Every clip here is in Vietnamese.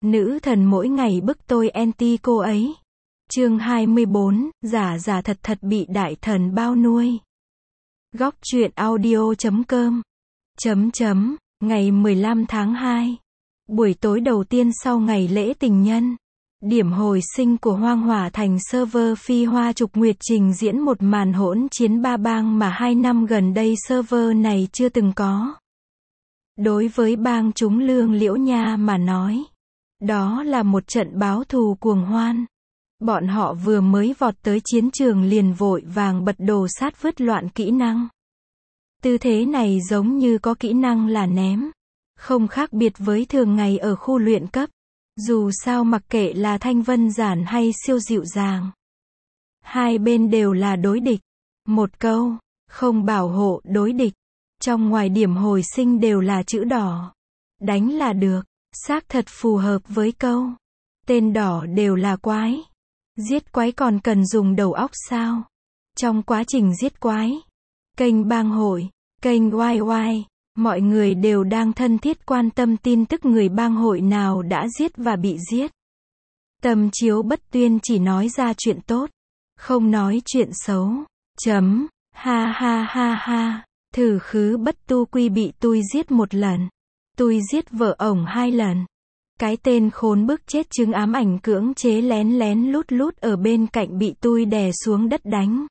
Nữ thần mỗi ngày bức tôi anti cô ấy. Chương 24, giả giả thật thật bị đại thần bao nuôi. Góc truyện audio.com. Ngày 15 tháng 2. Buổi tối đầu tiên sau ngày lễ tình nhân. Điểm hồi sinh của Hoang Hỏa Thành server Phi Hoa Trục Nguyệt trình diễn một màn hỗn chiến ba bang mà 2 năm gần đây server này chưa từng có. Đối với bang chúng Lương Liễu Nha mà nói, đó là một trận báo thù cuồng hoan. Bọn họ vừa mới vọt tới chiến trường liền vội vàng bật đồ sát vứt loạn kỹ năng. Tư thế này giống như có kỹ năng là ném. Không khác biệt với thường ngày ở khu luyện cấp. Dù sao mặc kệ là thanh vân giản hay siêu dịu dàng, hai bên đều là đối địch. Một câu, không bảo hộ đối địch. Trong ngoài điểm hồi sinh đều là chữ đỏ. Đánh là được, xác thật phù hợp với câu. Tên đỏ đều là quái. Giết quái còn cần dùng đầu óc sao? Trong quá trình giết quái, kênh bang hội, kênh YY, mọi người đều đang thân thiết quan tâm tin tức người bang hội nào đã giết và bị giết. Tâm chiếu bất tuyên chỉ nói ra chuyện tốt, không nói chuyện xấu. Ha ha ha ha, thử khứ bất tu quy bị tui giết một lần. Tui giết vợ ổng 2 lần. Cái tên khốn bức chết chứng ám ảnh cưỡng chế lén lén lút lút ở bên cạnh bị tui đè xuống đất đánh.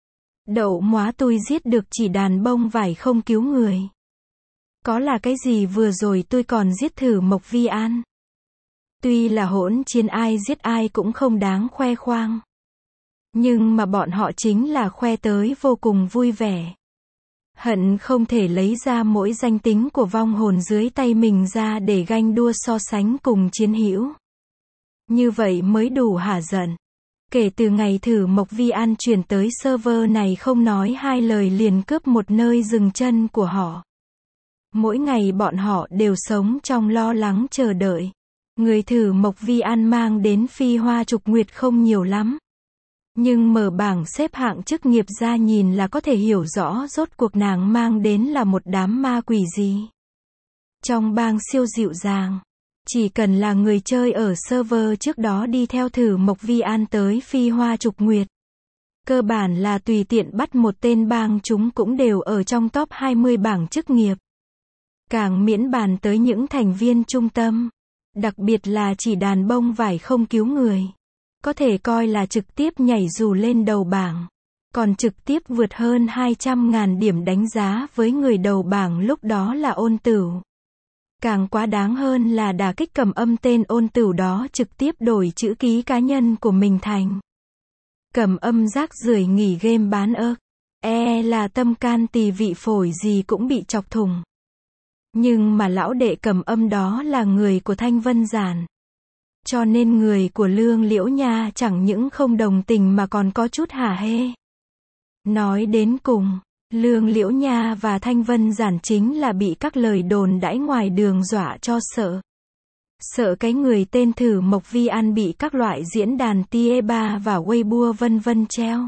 Đậu móa tui giết được chỉ đàn bông vải không cứu người. Có là cái gì vừa rồi tôi còn giết thử Mộc Vi An. Tuy là hỗn chiến ai giết ai cũng không đáng khoe khoang. Nhưng mà bọn họ chính là khoe tới vô cùng vui vẻ. Hận không thể lấy ra mỗi danh tính của vong hồn dưới tay mình ra để ganh đua so sánh cùng chiến hữu. Như vậy mới đủ hả giận. Kể từ ngày thử Mộc Vi An chuyển tới server này không nói hai lời liền cướp một nơi dừng chân của họ. Mỗi ngày bọn họ đều sống trong lo lắng chờ đợi. Người thử Mộc Vi An mang đến Phi Hoa Trục Nguyệt không nhiều lắm. Nhưng mở bảng xếp hạng chức nghiệp ra nhìn là có thể hiểu rõ rốt cuộc nàng mang đến là một đám ma quỷ gì. Trong bang siêu dịu dàng, chỉ cần là người chơi ở server trước đó đi theo thử Mộc Vi An tới Phi Hoa Trục Nguyệt, cơ bản là tùy tiện bắt một tên bang chúng cũng đều ở trong top 20 bảng chức nghiệp. Càng miễn bàn tới những thành viên trung tâm, đặc biệt là chỉ đàn bông vải không cứu người. Có thể coi là trực tiếp nhảy dù lên đầu bảng. Còn trực tiếp vượt hơn 200.000 điểm đánh giá với người đầu bảng lúc đó là Ôn Tửu. Càng quá đáng hơn là đả kích Cầm Âm tên Ôn Tửu đó trực tiếp đổi chữ ký cá nhân của mình thành Cầm Âm rác rưởi nghỉ game bán ớt. Là tâm can tỳ vị phổi gì cũng bị chọc thủng. Nhưng mà lão đệ Cầm Âm đó là người của Thanh Vân Giản. Cho nên người của Lương Liễu Nha chẳng những không đồng tình mà còn có chút hả hê. Nói đến cùng, Lương Liễu Nha và Thanh Vân Giản chính là bị các lời đồn đãi ngoài đường dọa cho sợ. Sợ cái người tên thử Mộc Vi An bị các loại diễn đàn Tie3 và Weibo vân vân treo.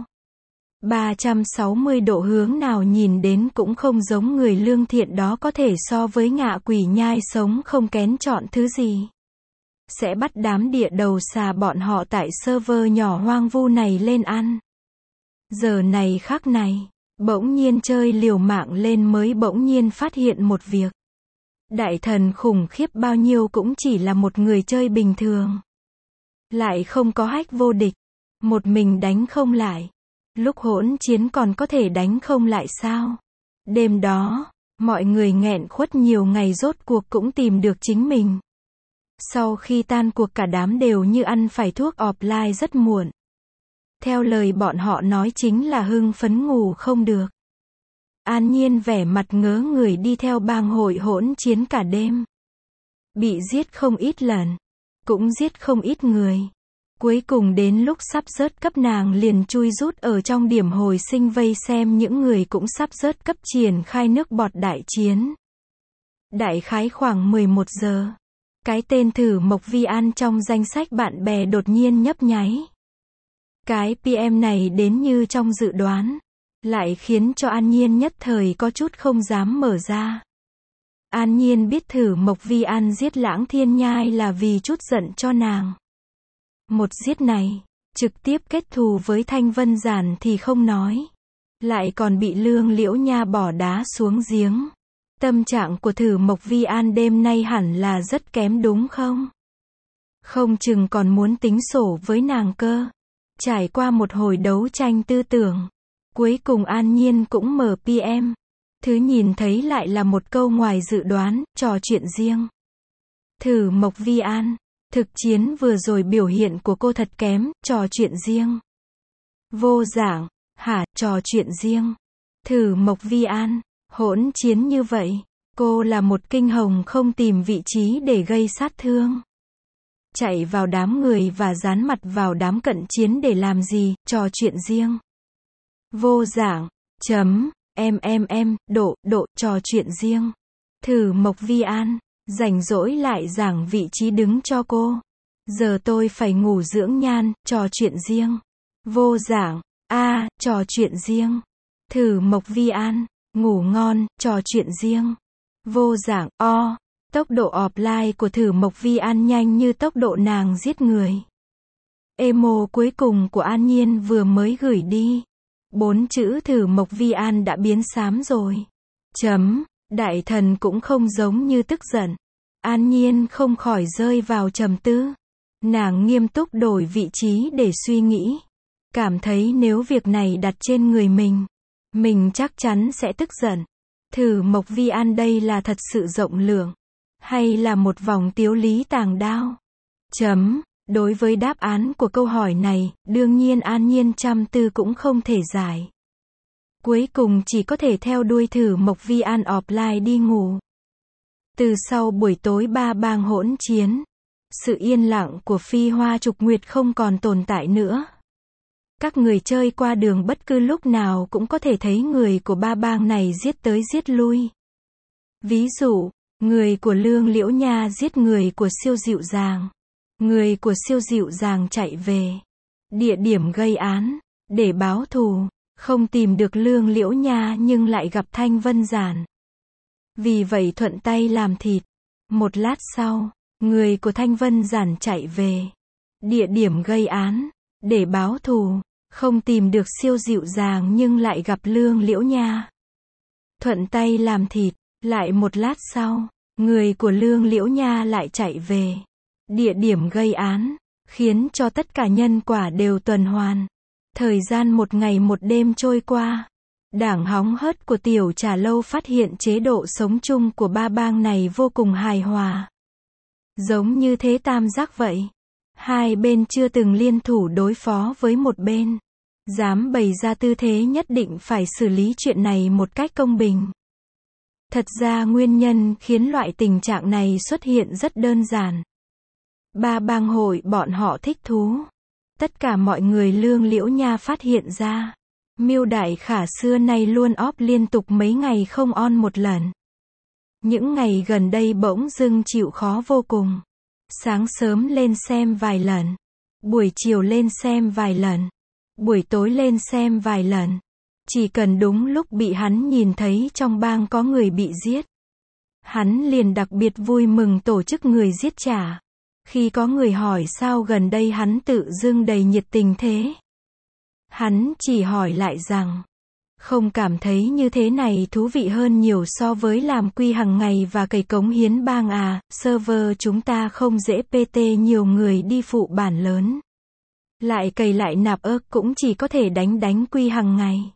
360 độ hướng nào nhìn đến cũng không giống người lương thiện đó có thể so với ngạ quỷ nhai sống không kén chọn thứ gì. Sẽ bắt đám địa đầu xà bọn họ tại server nhỏ hoang vu này lên ăn. Giờ này khắc này, bỗng nhiên chơi liều mạng lên mới bỗng nhiên phát hiện một việc. Đại thần khủng khiếp bao nhiêu cũng chỉ là một người chơi bình thường. Lại không có hack vô địch. Một mình đánh không lại. Lúc hỗn chiến còn có thể đánh không lại sao? Đêm đó, mọi người nghẹn khuất nhiều ngày rốt cuộc cũng tìm được chính mình. Sau khi tan cuộc cả đám đều như ăn phải thuốc offline rất muộn. Theo lời bọn họ nói chính là hưng phấn ngủ không được. An Nhiên vẻ mặt ngớ người đi theo bang hội hỗn chiến cả đêm. Bị giết không ít lần. Cũng giết không ít người. Cuối cùng đến lúc sắp rớt cấp nàng liền chui rút ở trong điểm hồi sinh vây xem những người cũng sắp rớt cấp triển khai nước bọt đại chiến. Đại khái khoảng 11 giờ. Cái tên thử Mộc Vi An trong danh sách bạn bè đột nhiên nhấp nháy. Cái PM này đến như trong dự đoán. Lại khiến cho An Nhiên nhất thời có chút không dám mở ra. An Nhiên biết Thử Mộc Vi An giết Lãng Thiên Nhai là vì chút giận cho nàng. Một giết này, trực tiếp kết thù với Thanh Vân Giản thì không nói. Lại còn bị Lương Liễu Nha bỏ đá xuống giếng. Tâm trạng của Thử Mộc Vi An đêm nay hẳn là rất kém đúng không? Không chừng còn muốn tính sổ với nàng cơ. Trải qua một hồi đấu tranh tư tưởng, cuối cùng An Nhiên cũng mở PM. Thứ nhìn thấy lại là một câu ngoài dự đoán, trò chuyện riêng. Thử Mộc Vi An, thực chiến vừa rồi biểu hiện của cô thật kém, trò chuyện riêng. Vô Giảng, hả, trò chuyện riêng. Thử Mộc Vi An, hỗn chiến như vậy, cô là một kinh hồng không tìm vị trí để gây sát thương. Chạy vào đám người và dán mặt vào đám cận chiến để làm gì, trò chuyện riêng. Vô Giảng, độ, trò chuyện riêng. Thử Mộc Vi An, rảnh rỗi lại giảng vị trí đứng cho cô. Giờ tôi phải ngủ dưỡng nhan, trò chuyện riêng. Vô Giảng, trò chuyện riêng. Thử Mộc Vi An, ngủ ngon, trò chuyện riêng. Vô Giảng, tốc độ offline của Thử Mộc Vi An nhanh như tốc độ nàng giết người. Emo cuối cùng của An Nhiên vừa mới gửi đi. 4 chữ Thử Mộc Vi An đã biến xám rồi. Đại thần cũng không giống như tức giận. An Nhiên không khỏi rơi vào trầm tư. Nàng nghiêm túc đổi vị trí để suy nghĩ. Cảm thấy nếu việc này đặt trên người mình chắc chắn sẽ tức giận. Thử Mộc Vi An đây là thật sự rộng lượng, hay là một vòng tiếu lý tàng đao? Đối với đáp án của câu hỏi này, đương nhiên An Nhiên trăm tư cũng không thể giải. Cuối cùng chỉ có thể theo đuôi Thử Mộc Vi An offline đi ngủ. Từ sau buổi tối ba bang hỗn chiến, sự yên lặng của Phi Hoa Trục Nguyệt không còn tồn tại nữa. Các người chơi qua đường bất cứ lúc nào cũng có thể thấy người của ba bang này giết tới giết lui. Ví dụ, người của Lương Liễu Nha giết người của Siêu Dịu Dàng. Người của Siêu Dịu Dàng chạy về địa điểm gây án để báo thù, không tìm được Lương Liễu Nha nhưng lại gặp Thanh Vân Giản. Vì vậy thuận tay làm thịt. Một lát sau, người của Thanh Vân Giản chạy về địa điểm gây án để báo thù, không tìm được Siêu Dịu Dàng nhưng lại gặp Lương Liễu Nha. Thuận tay làm thịt. Lại một lát sau, người của Lương Liễu Nha lại chạy về địa điểm gây án, khiến cho tất cả nhân quả đều tuần hoàn. Thời gian một ngày một đêm trôi qua. Đảng hóng hớt của Tiểu Trà Lâu phát hiện chế độ sống chung của ba bang này vô cùng hài hòa. Giống như thế tam giác vậy. Hai bên chưa từng liên thủ đối phó với một bên. Dám bày ra tư thế nhất định phải xử lý chuyện này một cách công bình. Thật ra nguyên nhân khiến loại tình trạng này xuất hiện rất đơn giản. Ba bang hội bọn họ thích thú. Tất cả mọi người Lương Liễu Nha phát hiện ra. Miêu Đại Khả xưa nay luôn off liên tục mấy ngày không on một lần. Những ngày gần đây bỗng dưng chịu khó vô cùng. Sáng sớm lên xem vài lần. Buổi chiều lên xem vài lần. Buổi tối lên xem vài lần. Chỉ cần đúng lúc bị hắn nhìn thấy trong bang có người bị giết, hắn liền đặc biệt vui mừng tổ chức người giết trả. Khi có người hỏi sao gần đây hắn tự dưng đầy nhiệt tình thế, hắn chỉ hỏi lại rằng, không cảm thấy như thế này thú vị hơn nhiều so với làm quy hàng ngày và cày cống hiến bang à, server chúng ta không dễ PT nhiều người đi phụ bản lớn. Lại cày lại nạp ớt cũng chỉ có thể đánh quy hàng ngày.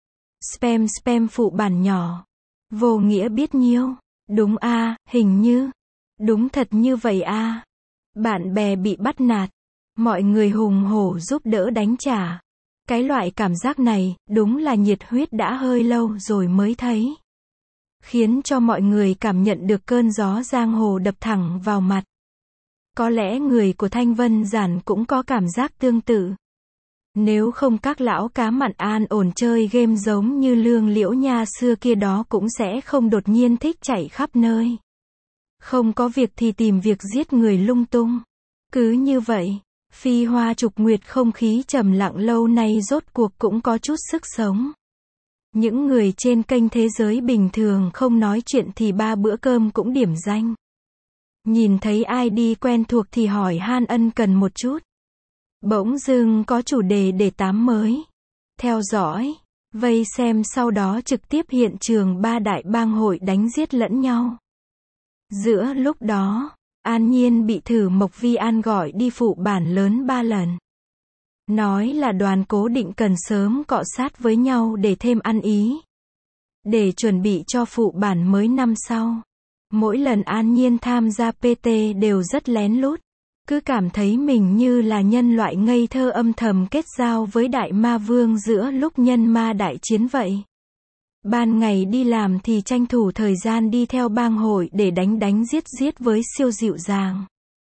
Spam phụ bản nhỏ. Vô nghĩa biết nhiêu. Đúng a, hình như. Đúng thật như vậy a. Bạn bè bị bắt nạt. Mọi người hùng hổ giúp đỡ đánh trả. Cái loại cảm giác này, đúng là nhiệt huyết đã hơi lâu rồi mới thấy. Khiến cho mọi người cảm nhận được cơn gió giang hồ đập thẳng vào mặt. Có lẽ người của Thanh Vân Giản cũng có cảm giác tương tự. Nếu không các lão cá mặn an ổn chơi game giống như Lương Liễu Nha xưa kia đó cũng sẽ không đột nhiên thích chạy khắp nơi. Không có việc thì tìm việc giết người lung tung. Cứ như vậy, Phi Hoa Trục Nguyệt không khí trầm lặng lâu nay rốt cuộc cũng có chút sức sống. Những người trên kênh Thế Giới bình thường không nói chuyện thì 3 bữa cơm cũng điểm danh. Nhìn thấy ID quen thuộc thì hỏi han ân cần một chút. Bỗng dưng có chủ đề để tám mới. Theo dõi, vây xem sau đó trực tiếp hiện trường 3 đại bang hội đánh giết lẫn nhau. Giữa lúc đó, An Nhiên bị Thử Mộc Vi An gọi đi phụ bản lớn 3 lần. Nói là đoàn cố định cần sớm cọ sát với nhau để thêm ăn ý. Để chuẩn bị cho phụ bản mới năm sau. Mỗi lần An Nhiên tham gia PT đều rất lén lút. Cứ cảm thấy mình như là nhân loại ngây thơ âm thầm kết giao với đại ma vương giữa lúc nhân ma đại chiến vậy. Ban ngày đi làm thì tranh thủ thời gian đi theo bang hội để đánh giết với siêu dịu dàng.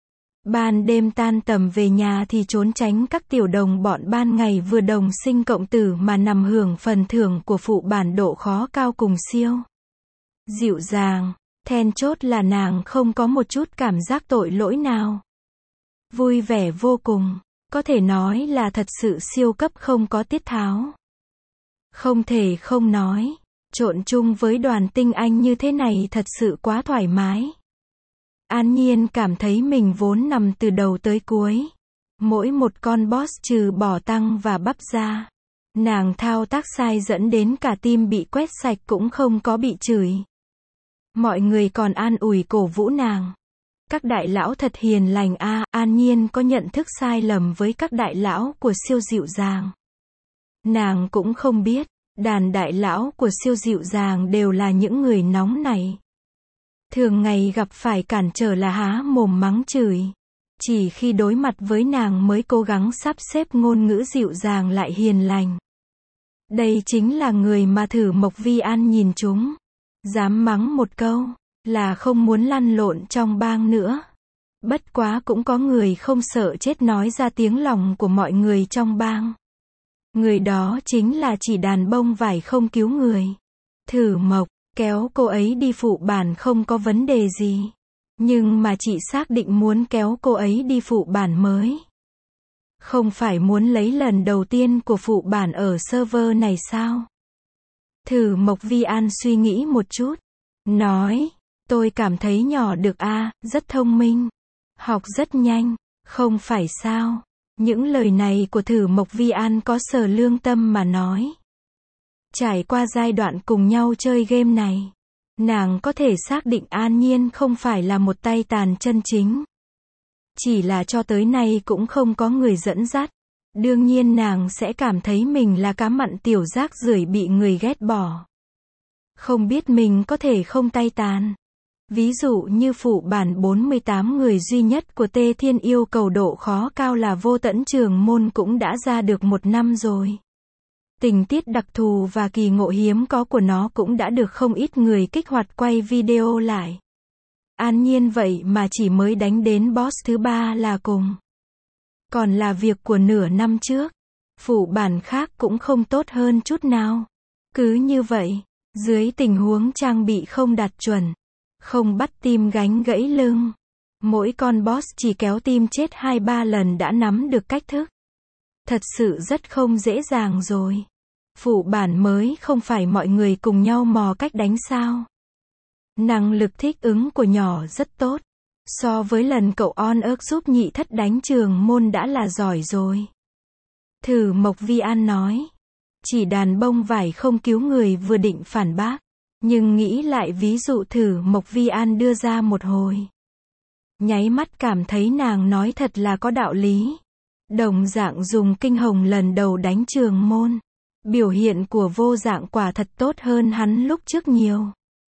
Ban đêm tan tầm về nhà thì trốn tránh các tiểu đồng bọn ban ngày vừa đồng sinh cộng tử mà nằm hưởng phần thưởng của phụ bản độ khó cao cùng siêu dịu dàng. Then chốt là nàng không có một chút cảm giác tội lỗi nào. Vui vẻ vô cùng, có thể nói là thật sự siêu cấp không có tiết tháo. Không thể không nói, trộn chung với đoàn tinh anh như thế này thật sự quá thoải mái. An Nhiên cảm thấy mình vốn nằm từ đầu tới cuối. Mỗi một con boss trừ bỏ tăng và bắp ra. Nàng thao tác sai dẫn đến cả team bị quét sạch cũng không có bị chửi. Mọi người còn an ủi cổ vũ nàng. Các đại lão thật hiền lành a. An Nhiên có nhận thức sai lầm với các đại lão của siêu dịu dàng. Nàng cũng không biết, đàn đại lão của siêu dịu dàng đều là những người nóng này. Thường ngày gặp phải cản trở là há mồm mắng chửi. Chỉ khi đối mặt với nàng mới cố gắng sắp xếp ngôn ngữ dịu dàng lại hiền lành. Đây chính là người mà Thử Mộc Vi An nhìn chúng. Dám mắng một câu, là không muốn lăn lộn trong bang nữa. Bất quá cũng có người không sợ chết nói ra tiếng lòng của mọi người trong bang. Người đó chính là chỉ đàn bông vải không cứu người. Thử Mộc, kéo cô ấy đi phụ bản không có vấn đề gì. Nhưng mà chị xác định muốn kéo cô ấy đi phụ bản mới. Không phải muốn lấy lần đầu tiên của phụ bản ở server này sao? Thử Mộc Vi An suy nghĩ một chút. Nói, tôi cảm thấy nhỏ được a, rất thông minh. Học rất nhanh, không phải sao? Những lời này của Thử Mộc Vi An có sờ lương tâm mà nói. Trải qua giai đoạn cùng nhau chơi game này, nàng có thể xác định An Nhiên không phải là một tay tàn chân chính. Chỉ là cho tới nay cũng không có người dẫn dắt. Đương nhiên nàng sẽ cảm thấy mình là cá mặn tiểu rác rưởi bị người ghét bỏ. Không biết mình có thể không tay tàn. Ví dụ như phụ bản 48 người duy nhất của Tê Thiên yêu cầu độ khó cao là Vô Tẫn Trường Môn cũng đã ra được 1 năm rồi. Tình tiết đặc thù và kỳ ngộ hiếm có của nó cũng đã được không ít người kích hoạt quay video lại. An Nhiên vậy mà chỉ mới đánh đến boss thứ 3 là cùng. Còn là việc của nửa năm trước. Phụ bản khác cũng không tốt hơn chút nào. Cứ như vậy, dưới tình huống trang bị không đạt chuẩn, không bắt team gánh gãy lưng, mỗi con boss chỉ kéo team chết 2-3 lần đã nắm được cách thức. Thật sự rất không dễ dàng rồi. Phụ bản mới không phải mọi người cùng nhau mò cách đánh sao. Năng lực thích ứng của nhỏ rất tốt. So với lần cậu on ớt giúp nhị thất đánh Trường Môn đã là giỏi rồi. Thử Mộc Vi An nói. Chỉ đàn bông vải không cứu người vừa định phản bác. Nhưng nghĩ lại ví dụ Thử Mộc Vi An đưa ra một hồi. Nháy mắt cảm thấy nàng nói thật là có đạo lý. Đồng dạng dùng kinh hồng lần đầu đánh Trường Môn. Biểu hiện của Vô Dạng quả thật tốt hơn hắn lúc trước nhiều.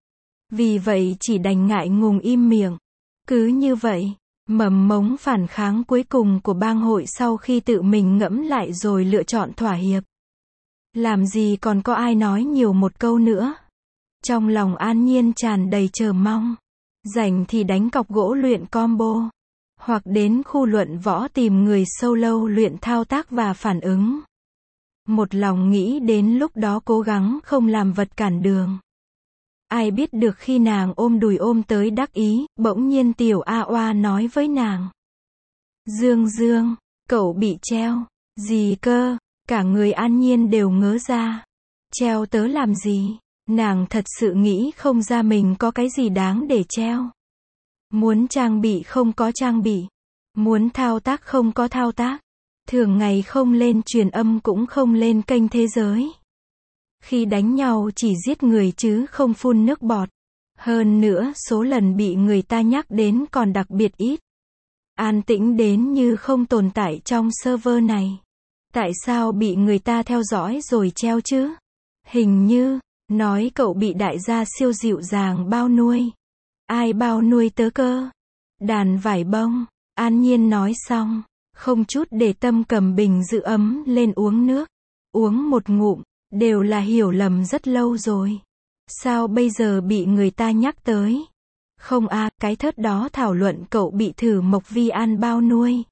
Vì vậy chỉ đành ngại ngùng im miệng. Cứ như vậy, mầm mống phản kháng cuối cùng của bang hội sau khi tự mình ngẫm lại rồi lựa chọn thỏa hiệp. Làm gì còn có ai nói nhiều một câu nữa. Trong lòng An Nhiên tràn đầy chờ mong. Rảnh thì đánh cọc gỗ luyện combo. Hoặc đến khu luận võ tìm người solo luyện thao tác và phản ứng. Một lòng nghĩ đến lúc đó cố gắng không làm vật cản đường. Ai biết được khi nàng ôm đùi ôm tới đắc ý, bỗng nhiên tiểu A Oa nói với nàng. Dương Dương, cậu bị treo. Gì cơ? Cả người An Nhiên đều ngớ ra. Treo tớ làm gì? Nàng thật sự nghĩ không ra mình có cái gì đáng để treo. Muốn trang bị không có trang bị. Muốn thao tác không có thao tác. Thường ngày không lên truyền âm cũng không lên kênh thế giới. Khi đánh nhau chỉ giết người chứ không phun nước bọt. Hơn nữa số lần bị người ta nhắc đến còn đặc biệt ít. An tĩnh đến như không tồn tại trong server này. Tại sao bị người ta theo dõi rồi treo chứ? Hình như, nói cậu bị đại gia siêu dịu dàng bao nuôi. Ai bao nuôi tớ cơ? Đàn vải bông. An Nhiên nói xong, không chút để tâm cầm bình giữ ấm lên uống nước. Uống một ngụm, đều là hiểu lầm rất lâu rồi. Sao bây giờ bị người ta nhắc tới? Không à, cái thớt đó thảo luận cậu bị thử Mộc Vi An bao nuôi.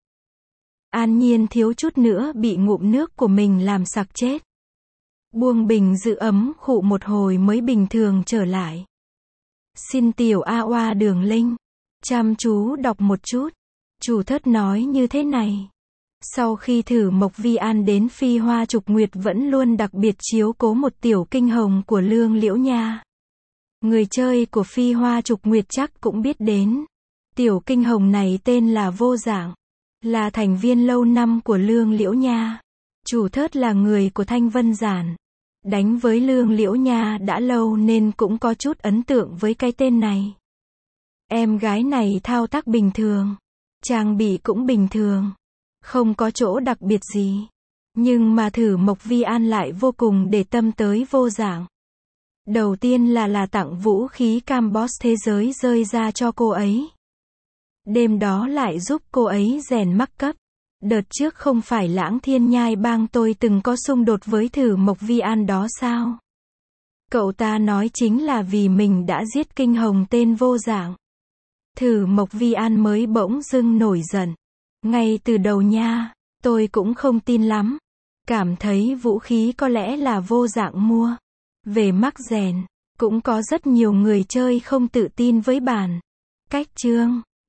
An Nhiên thiếu chút nữa bị ngụm nước của mình làm sặc chết. Buông bình giữ ấm khụ một hồi mới bình thường trở lại. Xin tiểu A Oa Đường Linh. Chăm chú đọc một chút. Chủ thớt nói như thế này. Sau khi thử Mộc Vi An đến Phi Hoa Trục Nguyệt vẫn luôn đặc biệt chiếu cố một tiểu kinh hồng của Lương Liễu Nha. Người chơi của Phi Hoa Trục Nguyệt chắc cũng biết đến. Tiểu kinh hồng này tên là Vô Dạng. Là thành viên lâu năm của Lương Liễu Nha. Chủ thớt là người của Thanh Vân Giản. Đánh với Lương Liễu Nha đã lâu nên cũng có chút ấn tượng với cái tên này. Em gái này thao tác bình thường. Trang bị cũng bình thường. Không có chỗ đặc biệt gì. Nhưng mà thử Mộc Vi An lại vô cùng để tâm tới Vô Dạng. Đầu tiên là tặng vũ khí cam boss thế giới rơi ra cho cô ấy. Đêm đó lại giúp cô ấy rèn mắc cấp. Đợt trước không phải Lãng Thiên Nhai bang tôi từng có xung đột với thử Mộc Vi An đó sao? Cậu ta nói chính là vì mình đã giết kinh hồng tên Vô Dạng. Thử Mộc Vi An mới bỗng dưng nổi giận. Ngay từ đầu nha, tôi cũng không tin lắm. Cảm thấy vũ khí có lẽ là Vô Dạng mua. Về mắc rèn, cũng có rất nhiều người chơi không tự tin với bản cách chương.